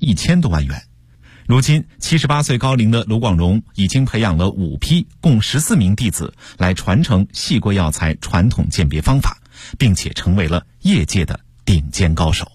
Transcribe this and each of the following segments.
1000多万元。如今78岁高龄的卢广荣已经培养了5批共14名弟子来传承细锅药材传统鉴别方法，并且成为了业界的顶尖高手。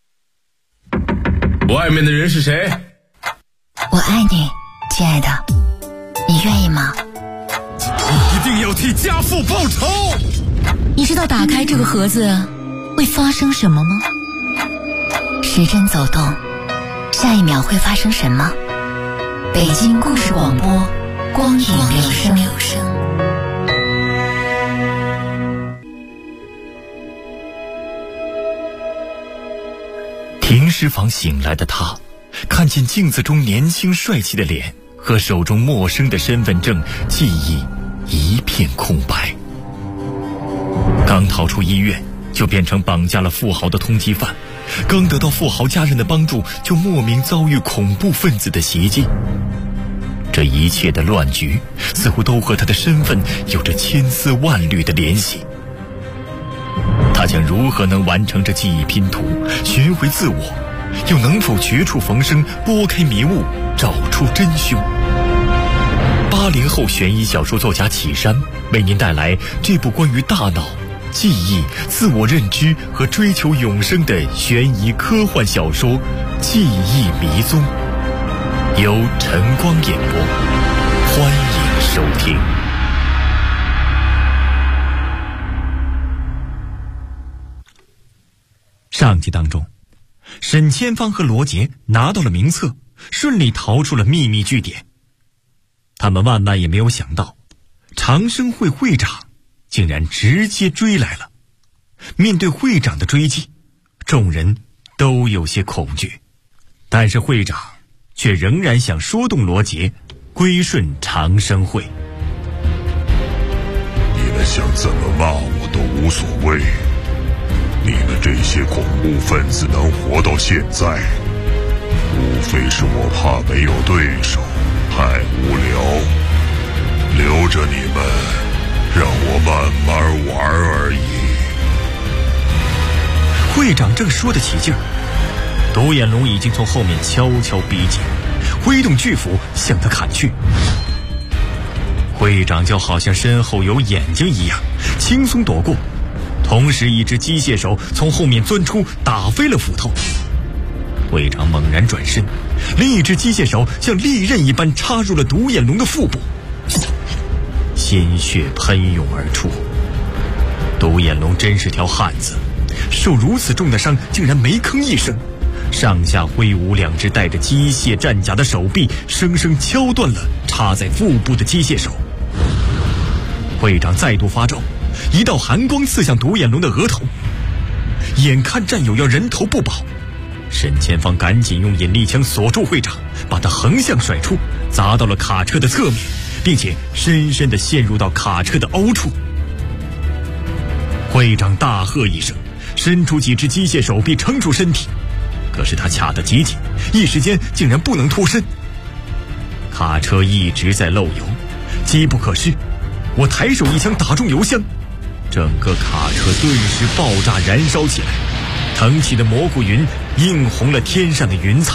外面的人是谁？ 我爱你，亲爱的，你愿意吗？ 一定要替家父报仇！ 你知道打开这个盒子会发生什么吗？时针走动，下一秒会发生什么？北京故事广播，光影留声。 停尸房醒来的他，看见镜子中年轻帅气的脸和手中陌生的身份证，记忆一片空白。刚逃出医院，就变成绑架了富豪的通缉犯；刚得到富豪家人的帮助，就莫名遭遇恐怖分子的袭击。这一切的乱局，似乎都和他的身份有着千丝万缕的联系。他将如何能完成这记忆拼图，寻回自我？又能否绝处逢生，拨开迷雾，找出真凶？80后悬疑小说作家启山为您带来这部关于大脑、记忆、自我认知和追求永生的悬疑科幻小说《记忆迷踪》，由晨光演播，欢迎收听。上集当中，沈千芳和罗杰拿到了名册，顺利逃出了秘密据点。他们万万也没有想到，长生会会长竟然直接追来了。面对会长的追击，众人都有些恐惧，但是会长却仍然想说动罗杰归顺长生会。 你们想怎么骂我都无所谓，你们这些恐怖分子能活到现在，无非是我怕没有对手，太无聊，留着你们，让我慢慢玩而已。 会长正说得起劲儿，独眼龙已经从后面悄悄逼近，挥动巨斧向他砍去。会长就好像身后有眼睛一样，轻松躲过。同时一只机械手从后面钻出，打飞了斧头。会长猛然转身，另一只机械手像利刃一般插入了独眼龙的腹部，鲜血喷涌而出。独眼龙真是条汉子，受如此重的伤竟然没吭一声，上下挥舞两只带着机械战甲的手臂，生生敲断了插在腹部的机械手。会长再度发招，一道寒光刺向独眼龙的额头。眼看战友要人头不保，沈前方赶紧用引力枪锁住会长，把他横向甩出，砸到了卡车的侧面，并且深深地陷入到卡车的凹处。会长大喝一声，伸出几只机械手臂撑住身体，可是他卡得极紧，一时间竟然不能脱身。卡车一直在漏油，机不可失，我抬手一枪打中油箱，整个卡车顿时爆炸燃烧起来，腾起的蘑菇云映红了天上的云彩。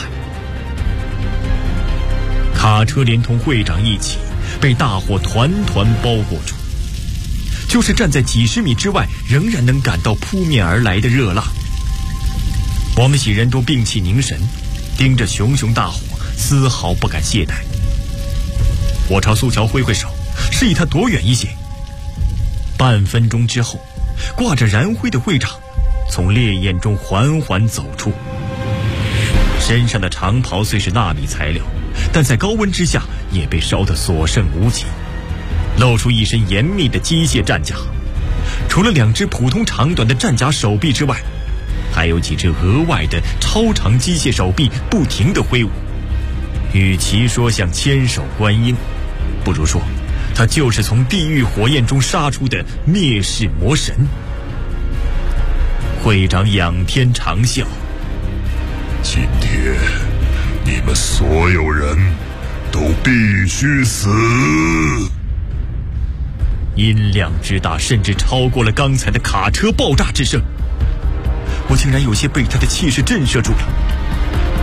卡车连同会长一起被大火团团包裹住，就是站在几十米之外，仍然能感到扑面而来的热浪。我们几人都屏气凝神，盯着熊熊大火，丝毫不敢懈怠。我朝苏乔挥挥手，示意他躲远一些。半分钟之后，挂着燃灰的会长从烈焰中缓缓走出，身上的长袍虽是纳米材料，但在高温之下也被烧得所剩无几，露出一身严密的机械战甲。除了两只普通长短的战甲手臂之外，还有几只额外的超长机械手臂不停地挥舞。与其说像千手观音，不如说他就是从地狱火焰中杀出的灭世魔神。会长仰天长啸， 今天你们所有人都必须死。 音量之大，甚至超过了刚才的卡车爆炸之声。我竟然有些被他的气势震慑住了。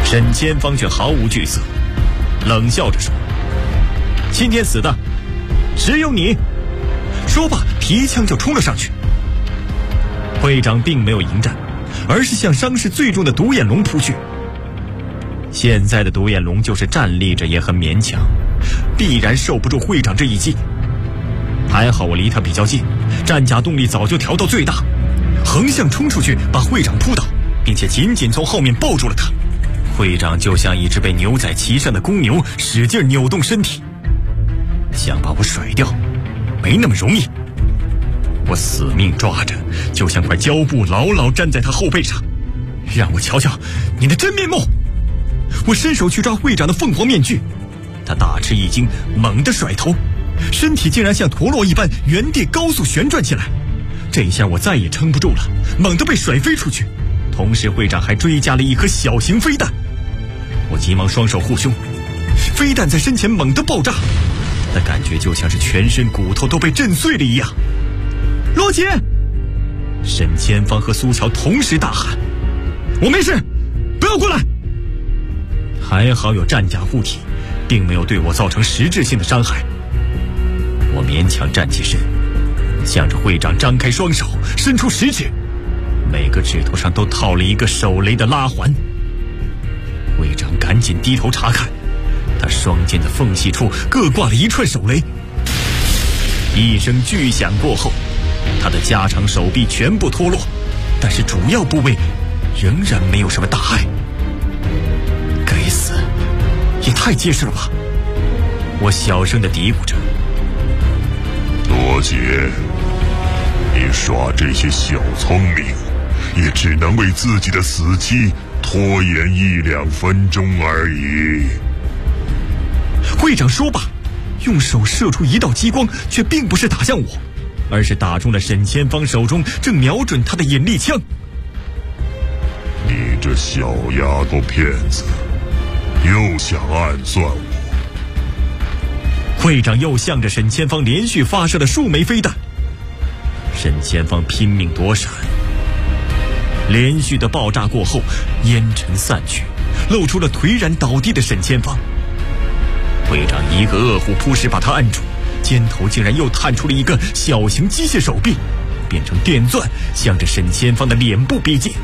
沈千芳却毫无惧色，冷笑着说：“今天死的只有你。”说罢提枪就冲了上去。会长并没有迎战，而是向伤势最重的独眼龙扑去。现在的独眼龙就是站立着也很勉强，必然受不住会长这一击。还好我离他比较近，战甲动力早就调到最大，横向冲出去把会长扑倒，并且紧紧从后面抱住了他。会长就像一只被牛仔骑上的公牛，使劲扭动身体，想把我甩掉没那么容易。我死命抓着，就像块胶布牢牢粘在他后背上。让我瞧瞧你的真面目！我伸手去抓会长的凤凰面具，他大吃一惊，猛地甩头，身体竟然像陀螺一般原地高速旋转起来。这一下我再也撑不住了，猛地被甩飞出去，同时会长还追加了一颗小型飞弹。我急忙双手护胸，飞弹在身前猛地爆炸，那感觉就像是全身骨头都被震碎了一样。罗杰！沈千芳和苏乔同时大喊：“我没事，不要过来！”还好有战甲护体，并没有对我造成实质性的伤害。我勉强站起身，向着会长张开双手，伸出食指，每个指头上都套了一个手雷的拉环。会长赶紧低头查看，他双肩的缝隙处各挂了一串手雷。一声巨响过后，他的加长手臂全部脱落，但是主要部位仍然没有什么大碍。该死，也太结实了吧！我小声地嘀咕着。 罗杰，你耍这些小聪明，也只能为自己的死期拖延1-2分钟而已。 会长说罢，用手射出一道激光，却并不是打向我，而是打中了沈千芳手中正瞄准他的引力枪。 你这小丫头片子，又想暗算我。 会长又向着沈千芳连续发射了数枚飞弹，沈千芳拼命躲闪。连续的爆炸过后，烟尘散去，露出了颓然倒地的沈千芳。会长一个恶虎扑食把他按住，肩头竟然又探出了一个小型机械手臂，变成电钻，向着沈千芳的脸部逼近。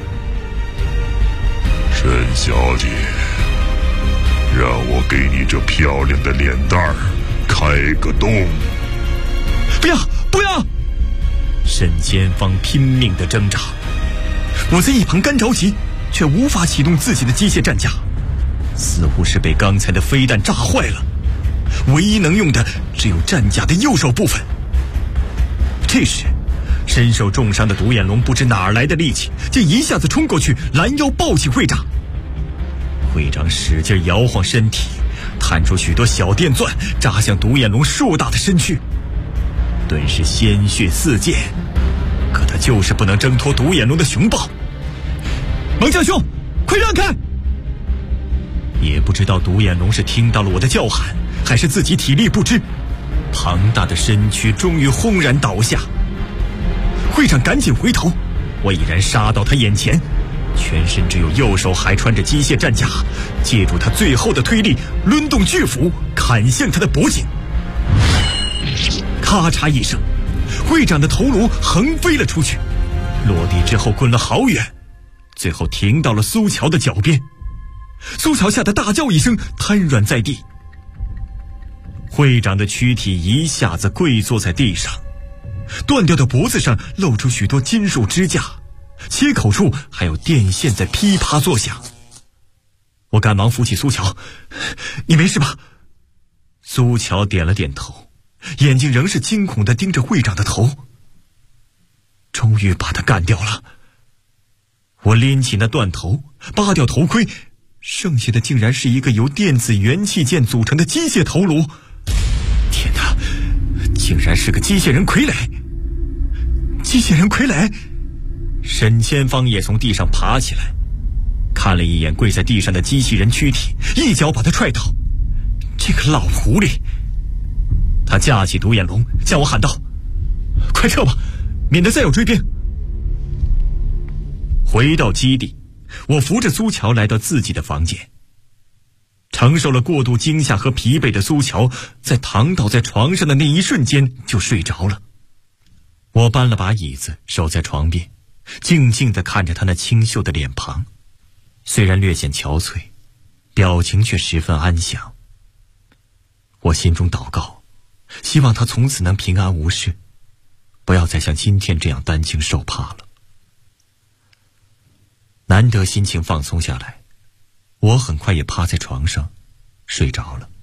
沈小姐，让我给你这漂亮的脸蛋儿开个洞。 不要不要！沈千芳拼命地挣扎，我在一旁干着急，却无法启动自己的机械战甲，似乎是被刚才的飞弹炸坏了，唯一能用的只有战甲的右手部分。这时身受重伤的独眼龙不知哪儿来的力气，竟一下子冲过去拦腰抱起会长。会长使劲摇晃身体，探出许多小电钻，扎向独眼龙硕大的身躯，顿时鲜血四溅。可他就是不能挣脱独眼龙的熊抱。猛将兄，快让开！也不知道独眼龙是听到了我的叫喊，还是自己体力不支，庞大的身躯终于轰然倒下。会长赶紧回头，我已然杀到他眼前，全身只有右手还穿着机械战甲，借助他最后的推力，抡动巨斧砍向他的脖颈。咔嚓一声，会长的头颅横飞了出去，落地之后滚了好远，最后停到了苏乔的脚边。苏乔吓得大叫一声，瘫软在地。会长的躯体一下子跪坐在地上，断掉的脖子上露出许多金属支架，切口处还有电线在噼啪作响。我赶忙扶起苏乔，你没事吧？苏乔点了点头，眼睛仍是惊恐地盯着会长的头。终于把他干掉了。我拎起那断头，扒掉头盔，剩下的竟然是一个由电子元器件组成的机械头颅。天哪，竟然是个机械人傀儡！机械人傀儡！沈千芳也从地上爬起来，看了一眼跪在地上的机器人躯体，一脚把他踹倒。这个老狐狸！他架起独眼龙，向我喊道：“快撤吧，免得再有追兵。”回到基地，我扶着苏乔来到自己的房间。 承受了过度惊吓和疲惫的苏乔，在躺倒在床上的那一瞬间就睡着了。我搬了把椅子，守在床边，静静地看着他那清秀的脸庞，虽然略显憔悴，表情却十分安详。我心中祷告，希望他从此能平安无事，不要再像今天这样担惊受怕了。难得心情放松下来，我很快也趴在床上睡着了。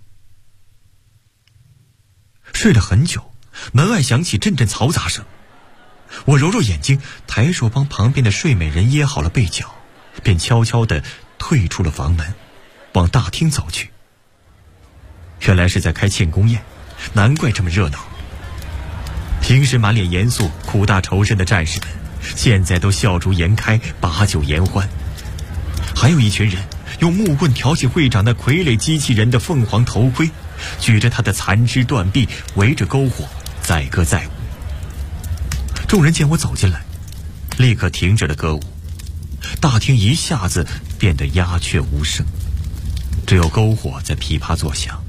睡了很久，门外响起阵阵嘈杂声。我揉揉眼睛，抬手帮旁边的睡美人掖好了被角，便悄悄地退出了房门，往大厅走去。原来是在开庆功宴，难怪这么热闹。平时满脸严肃、苦大仇深的战士们，现在都笑逐颜开，把酒言欢。还有一群人用木棍挑起会长那傀儡机器人的凤凰头盔，举着他的残肢断臂，围着篝火载歌载舞。众人见我走进来，立刻停止了歌舞，大厅一下子变得鸦雀无声，只有篝火在噼啪作响。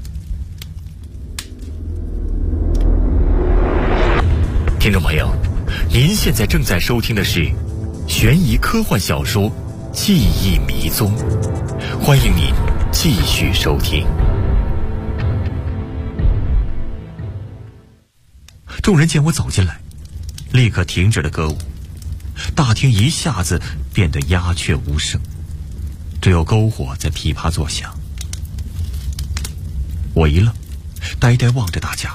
听众朋友，您现在正在收听的是悬疑科幻小说《记忆迷踪》，欢迎您继续收听。众人见我走进来，立刻停止了歌舞，大厅一下子变得鸦雀无声，只有篝火在噼啪作响。我一愣，呆呆望着大家。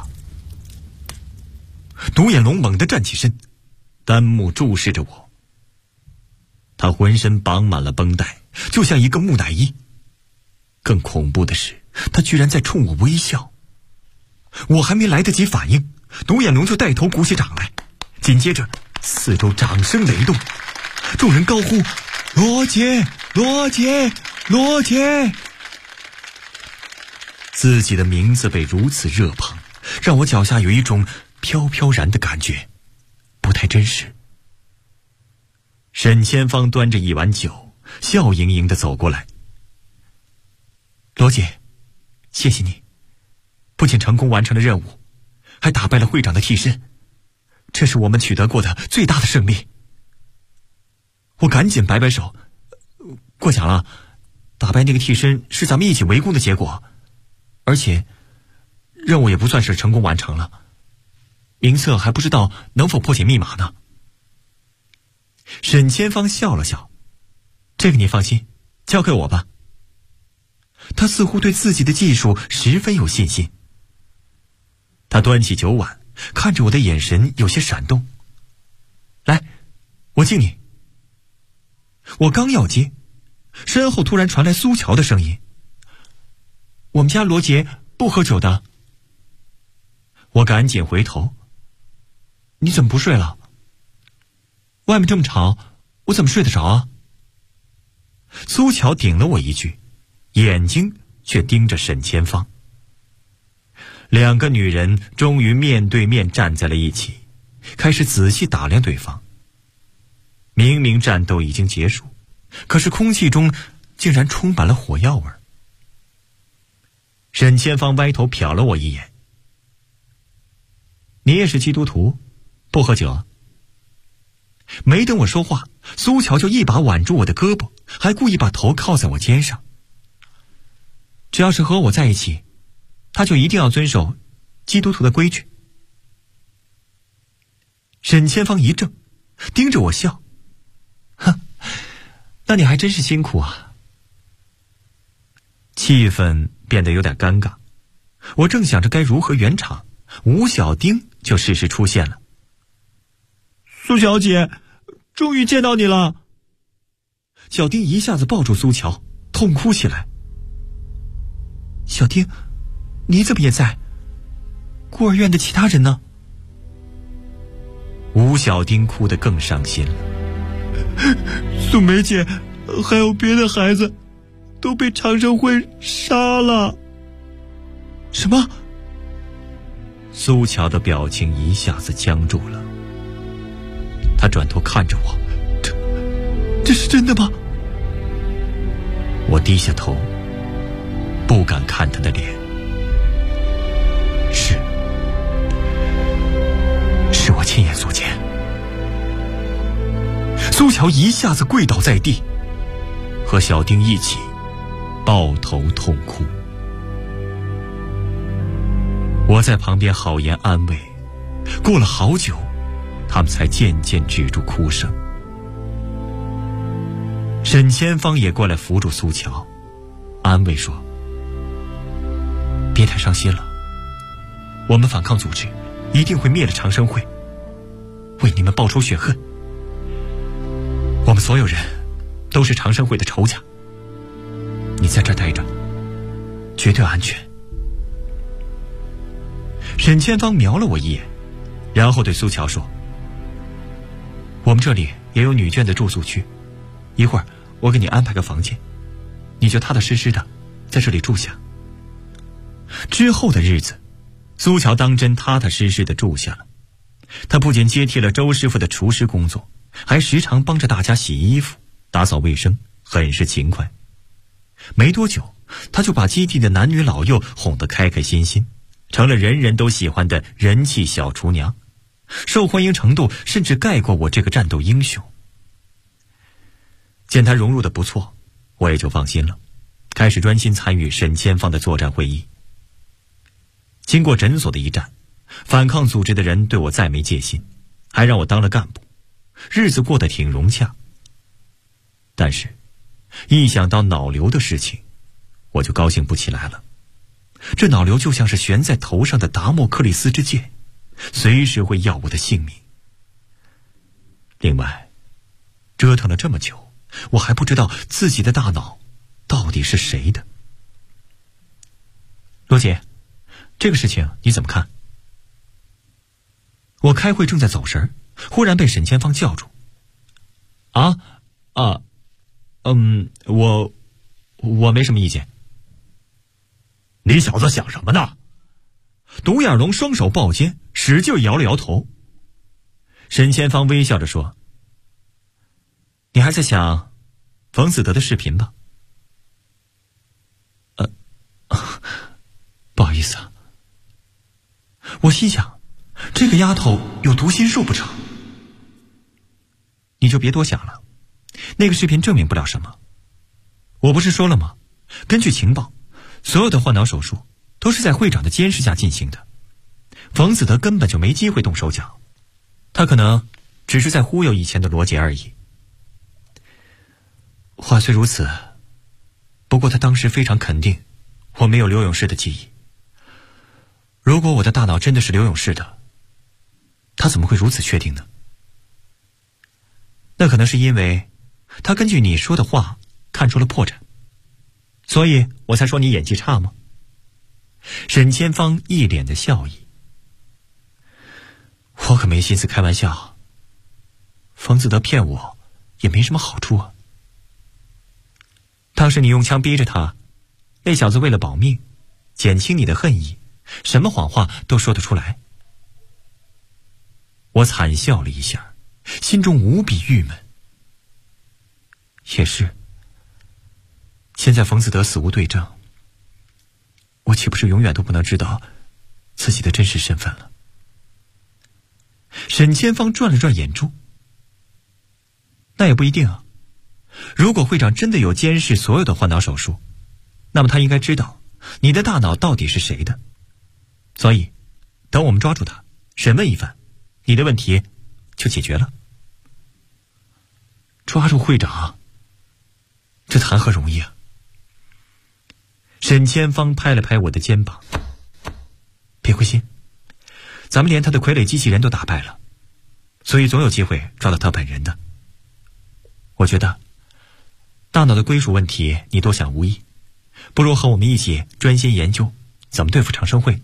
独眼龙猛地站起身，单目注视着我。他浑身绑满了绷带，就像一个木乃伊。更恐怖的是，他居然在冲我微笑。我还没来得及反应，独眼龙就带头鼓起掌来，紧接着四周掌声雷动，众人高呼：“罗杰，罗杰，罗杰！”自己的名字被如此热捧，让我脚下有一种飘飘然的感觉，不太真实。沈千芳端着一碗酒，笑盈盈地走过来：“罗姐，谢谢你，不仅成功完成了任务，还打败了会长的替身，这是我们取得过的最大的胜利。”我赶紧摆摆手：“过奖了，打败那个替身是咱们一起围攻的结果，而且任务也不算是成功完成了，名册还不知道能否破解密码呢。”沈千芳笑了笑：“这个你放心，交给我吧。”他似乎对自己的技术十分有信心。他端起酒碗，看着我的眼神有些闪动：“来，我敬你。”我刚要接，身后突然传来苏乔的声音：“我们家罗杰不喝酒的。”我赶紧回头：“你怎么不睡了？外面这么吵，我怎么睡得着啊？”苏乔顶了我一句，眼睛却盯着沈千芳。两个女人终于面对面站在了一起，开始仔细打量对方。明明战斗已经结束，可是空气中竟然充满了火药味。沈千芳歪头瞟了我一眼：“你也是基督徒，不喝酒？”没等我说话，苏乔就一把挽住我的胳膊，还故意把头靠在我肩上。只要是和我在一起，他就一定要遵守基督徒的规矩。沈千芳一怔，盯着我笑：“哼，那你还真是辛苦啊。”气氛变得有点尴尬，我正想着该如何圆场，吴小丁就适时出现了。“苏小姐，终于见到你了！”小丁一下子抱住苏乔，痛哭起来。“小丁，你怎么也在？孤儿院的其他人呢？”吴小丁哭得更伤心了。“苏梅姐，还有别的孩子，都被长生会杀了。”“什么？”苏乔的表情一下子僵住了。他转头看着我：“这是真的吗？”我低下头， 不敢看他的脸。是我亲眼所见。苏乔一下子跪倒在地，和小丁一起抱头痛哭。我在旁边好言安慰，过了好久，他们才渐渐止住哭声。沈千芳也过来扶住苏乔，安慰说：“别太伤心了，我们反抗组织一定会灭了长生会，为你们报仇雪恨。我们所有人都是长生会的仇家，你在这儿待着，绝对安全。”沈千芳瞄了我一眼，然后对苏乔说：“我们这里也有女眷的住宿区，一会儿我给你安排个房间，你就踏踏实实的在这里住下。”之后的日子，苏乔当真踏踏实实的住下了。他不仅接替了周师傅的厨师工作，还时常帮着大家洗衣服、打扫卫生，很是勤快。没多久，他就把基地的男女老幼哄得开开心心，成了人人都喜欢的人气小厨娘，受欢迎程度甚至盖过我这个战斗英雄。见他融入的不错，我也就放心了，开始专心参与沈千芳的作战会议。经过诊所的一战，反抗组织的人对我再没戒心，还让我当了干部，日子过得挺融洽。但是一想到脑瘤的事情，我就高兴不起来了。这脑瘤就像是悬在头上的达摩克利斯之剑，随时会要我的性命。另外，折腾了这么久，我还不知道自己的大脑到底是谁的。罗姐，这个事情你怎么看？我开会正在走神，忽然被沈千芳叫住。我没什么意见。 你小子想什么呢？ 独眼龙双手抱肩，使劲摇了摇头。沈千芳微笑着说：“你还在想冯子德的视频吧？”不好意思啊。我心想，这个丫头有读心术不成？你就别多想了，那个视频证明不了什么。我不是说了吗？根据情报，所有的换脑手术都是在会长的监视下进行的，冯子德根本就没机会动手脚，他可能只是在忽悠以前的罗杰而已。话虽如此，不过他当时非常肯定我没有刘永士的记忆。如果我的大脑真的是刘永士的，他怎么会如此确定呢？那可能是因为他根据你说的话看出了破绽，所以我才说你演技差吗？沈千芳一脸的笑意。我可没心思开玩笑，冯子德骗我也没什么好处啊。当时你用枪逼着他，那小子为了保命，减轻你的恨意，什么谎话都说得出来。我惨笑了一下，心中无比郁闷。也是，现在冯子德死无对证，我岂不是永远都不能知道自己的真实身份了？沈千芳转了转眼珠。那也不一定啊，如果会长真的有监视所有的换脑手术，那么他应该知道你的大脑到底是谁的。所以等我们抓住他，审问一番，你的问题就解决了。抓住会长，这谈何容易啊！沈千芳拍了拍我的肩膀：“别灰心，咱们连他的傀儡机器人都打败了，所以总有机会抓到他本人的。我觉得大脑的归属问题你多想无益，不如和我们一起专心研究怎么对付长生会。”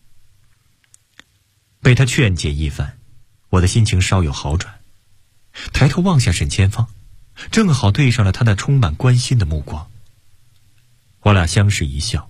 被他劝解一番，我的心情稍有好转，抬头望向沈千芳，正好对上了他那充满关心的目光。我俩相视一笑。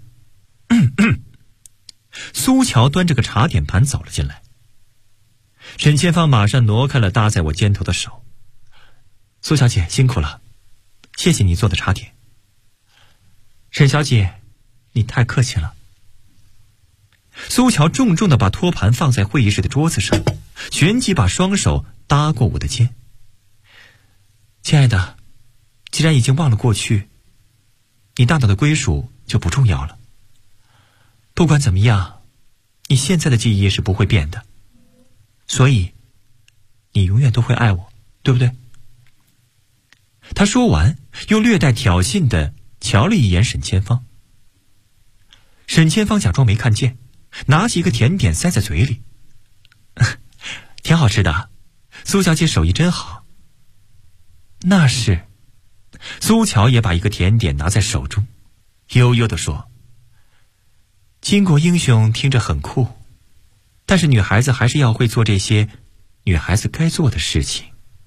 苏乔端着个茶点盘走了进来，沈千芳马上挪开了搭在我肩头的手。苏小姐辛苦了，谢谢你做的茶点。沈小姐， 你太客气了。苏乔重重地把托盘放在会议室的桌子上，旋即把双手搭过我的肩。亲爱的，既然已经忘了过去，你大脑的归属就不重要了。不管怎么样，你现在的记忆是不会变的，所以你永远都会爱我，对不对？他说完，又略带挑衅地瞧了一眼沈千芳。沈千芳假装没看见，拿起一个甜点塞在嘴里。挺好吃的，苏小姐手艺真好。那是。苏乔也把一个甜点拿在手中，悠悠地说：巾帼英雄听着很酷，但是女孩子还是要会做这些女孩子该做的事情。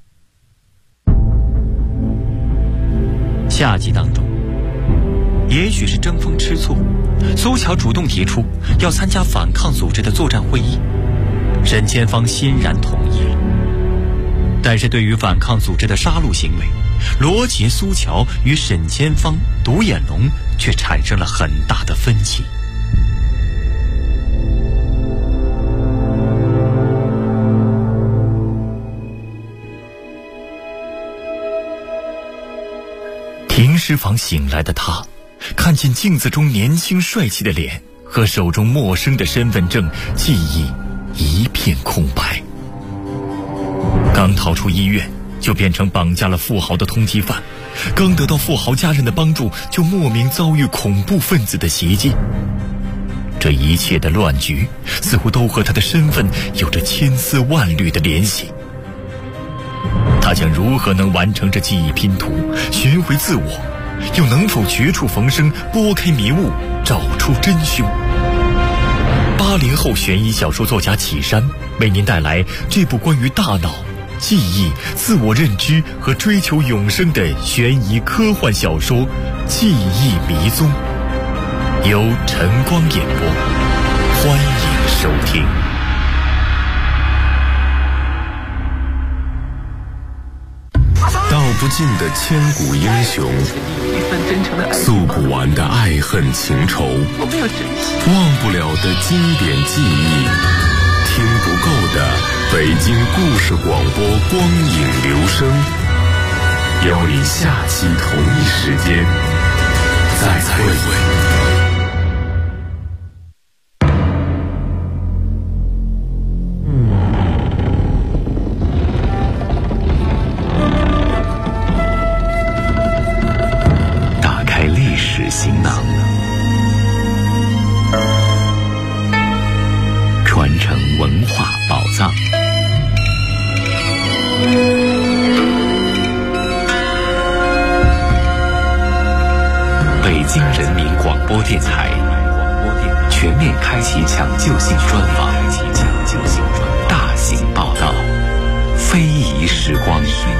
下集当中，也许是争风吃醋，苏乔主动提出要参加反抗组织的作战会议，沈千芳欣然同意了。但是对于反抗组织的杀戮行为，罗杰、苏乔与沈千芳、独眼龙却产生了很大的分歧。 停尸房醒来的他，看见镜子中年轻帅气的脸和手中陌生的身份证，记忆一片空白。刚逃出医院，就变成绑架了富豪的通缉犯，刚得到富豪家人的帮助，就莫名遭遇恐怖分子的袭击。这一切的乱局似乎都和他的身份有着千丝万缕的联系。他将如何能完成这记忆拼图，寻回自我，又能否绝处逢生，拨开迷雾，找出真凶？80后悬疑小说作家启山为您带来这部关于大脑、记忆、自我认知和追求永生的悬疑科幻小说《记忆迷踪》，由晨光演播，欢迎收听。 道不尽的千古英雄，诉不完的爱恨情仇，忘不了的经典记忆，听不够的北京故事广播光影留声，邀你下期同一时间再会。 行囊，传承文化宝藏。北京人民广播电台全面开启抢救性专访，大型报道，非遗时光。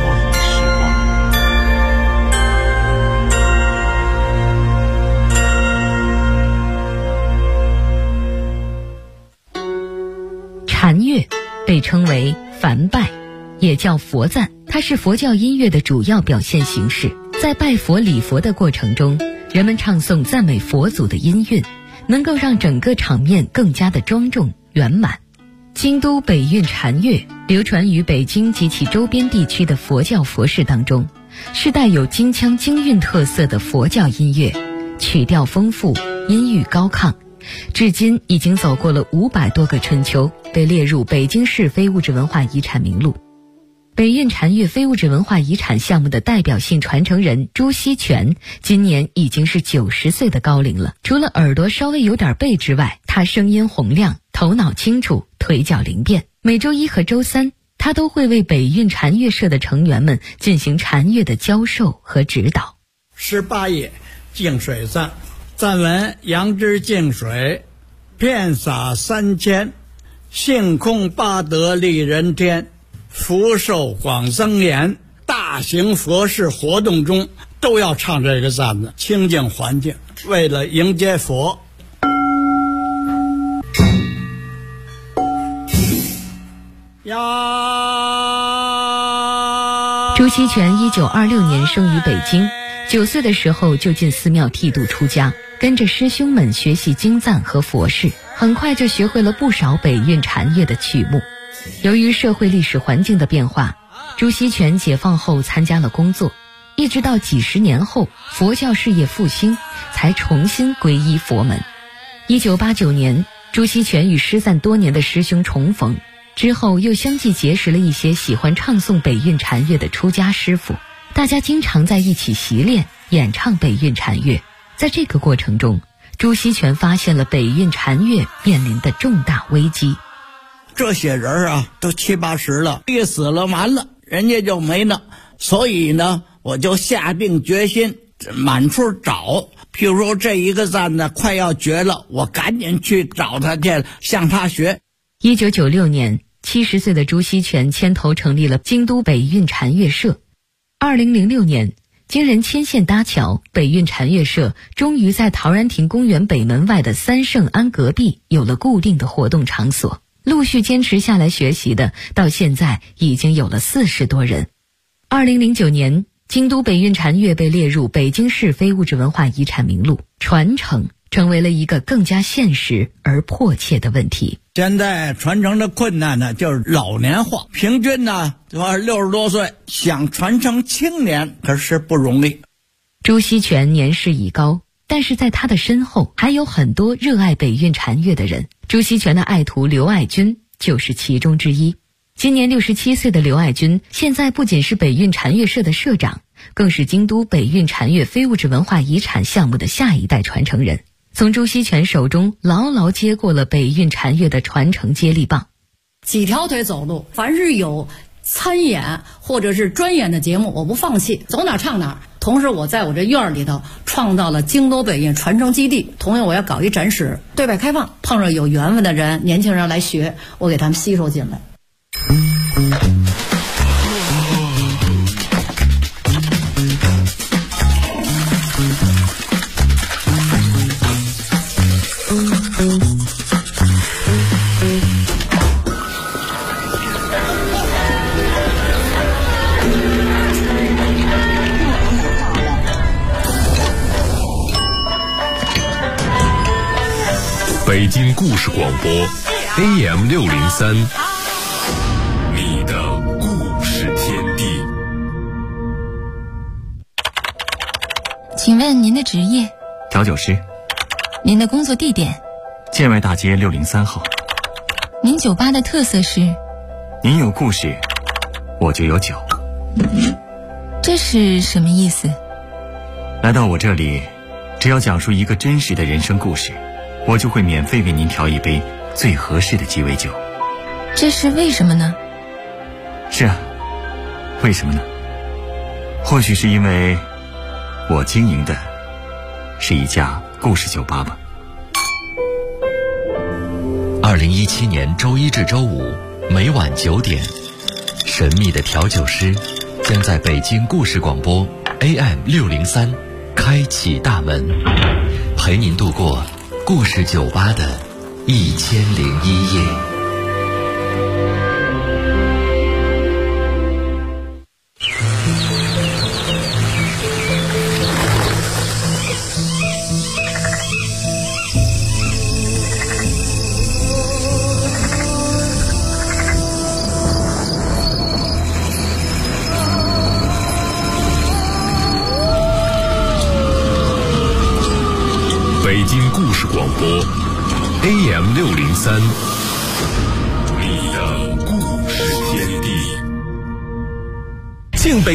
禅乐被称为梵拜，也叫佛赞，它是佛教音乐的主要表现形式。在拜佛礼佛的过程中，人们唱诵赞美佛祖的音韵，能够让整个场面更加的庄重圆满。京都北韵禅乐流传于北京及其周边地区的佛教佛事当中，是带有京腔京韵特色的佛教音乐，曲调丰富，音域高亢，至今已经走过了500多个春秋，被列入北京市非物质文化遗产名录。北韵禅乐非物质文化遗产项目的代表性传承人朱锡全，今年已经是90岁的高龄了。除了耳朵稍微有点背之外，他声音洪亮，头脑清楚，腿脚灵便。每周1和周3，他都会为北韵禅乐社的成员们进行禅乐的教授和指导。 18页净水赞，赞文：杨枝净水，遍洒3000，性空八德利人天，福寿广增延。大型佛事活动中都要唱这个赞子，清净环境，为了迎接佛。呀， 朱锡全1926年生于北京，9岁的时候就进寺庙剃度出家。 跟着师兄们学习经藏和佛事，很快就学会了不少北韵禅乐的曲目。由于社会历史环境的变化，朱锡全解放后参加了工作，一直到几十年后佛教事业复兴，才重新皈依佛门。1989年，朱锡全与失散多年的师兄重逢，之后又相继结识了一些喜欢唱诵北韵禅乐的出家师傅，大家经常在一起习练演唱北韵禅乐。在这个过程中，朱锡全发现了北韵禅乐面临的重大危机。 这些人啊，都70、80了，一死了完了，人家就没了。所以呢，我就下定决心满处找。譬如说这一个赞呢快要绝了，我赶紧去找他去，向他学。 1996年，70岁的朱锡全牵头成立了京都北韵禅乐社。2006年，经人牵线搭桥，北韵禅乐社终于在陶然亭公园北门外的三圣庵隔壁有了固定的活动场所。陆续坚持下来学习的，到现在已经有了40多人。2009年，京都北韵禅乐被列入北京市非物质文化遗产名录，传承成为了一个更加现实而迫切的问题。 现在传承的困难呢，就是老年化，平均呢60多岁，想传承青年可是不容易。 朱锡全年事已高，但是在他的身后还有很多热爱北韵禅乐的人。朱锡全的爱徒刘爱军就是其中之一。今年67岁的刘爱军，现在不仅是北韵禅乐社的社长，更是京都北韵禅乐非物质文化遗产项目的下一代传承人，从朱锡全手中牢牢接过了北韵禅乐的传承接力棒。 几条腿走路，凡是有参演或者是专演的节目，我不放弃，走哪唱哪。同时我在我这院里头创造了京都北韵传承基地，同样我要搞一展示，对外开放，碰上有缘分的人，年轻人来学，我给他们吸收进来。 北京故事广播 AM603， 你的故事天地。 请问您的职业？ 调酒师。 您的工作地点？ 建外大街603号。 您酒吧的特色是？ 您有故事，我就有酒。 这是什么意思？ 来到我这里，只要讲述一个真实的人生故事，我就会免费为您调一杯最合适的鸡尾酒。 这是为什么呢？ 是啊，为什么呢？或许是因为我经营的是一家故事酒吧吧。 2017年周一至周五每晚9点，神秘的调酒师将在北京故事广播 AM603 开启大门，陪您度过故事酒吧的1001夜。 北京故事广播 AM603， 你的故事天地。